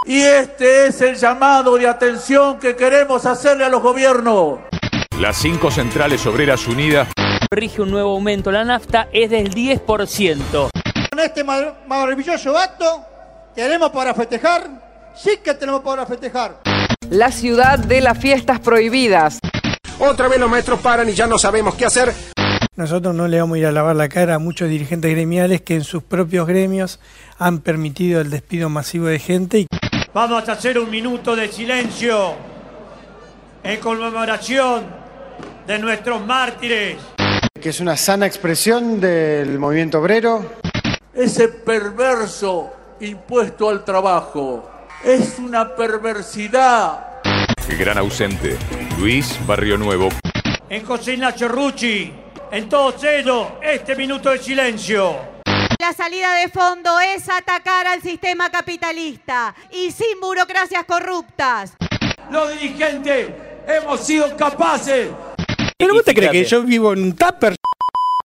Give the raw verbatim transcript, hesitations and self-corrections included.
Y este es el llamado de atención que queremos hacerle a los gobiernos. Las cinco centrales obreras unidas. Rige un nuevo aumento, la nafta es del diez por ciento. Con este maravilloso acto, ¿tenemos para festejar? Sí que tenemos para festejar. La ciudad de las fiestas prohibidas. Otra vez los maestros paran y ya no sabemos qué hacer. Nosotros no le vamos a ir a lavar la cara a muchos dirigentes gremiales que en sus propios gremios han permitido el despido masivo de gente. Vamos a hacer un minuto de silencio en conmemoración de nuestros mártires. Que es una sana expresión del movimiento obrero. Ese perverso impuesto al trabajo es una perversidad. El gran ausente, Luis Barrio Nuevo. En José Ignacio Rucci, en todos ellos, este minuto de silencio. La salida de fondo es atacar al sistema capitalista y sin burocracias corruptas. Los dirigentes hemos sido capaces. ¿Pero vos te crees que yo vivo en un tupper?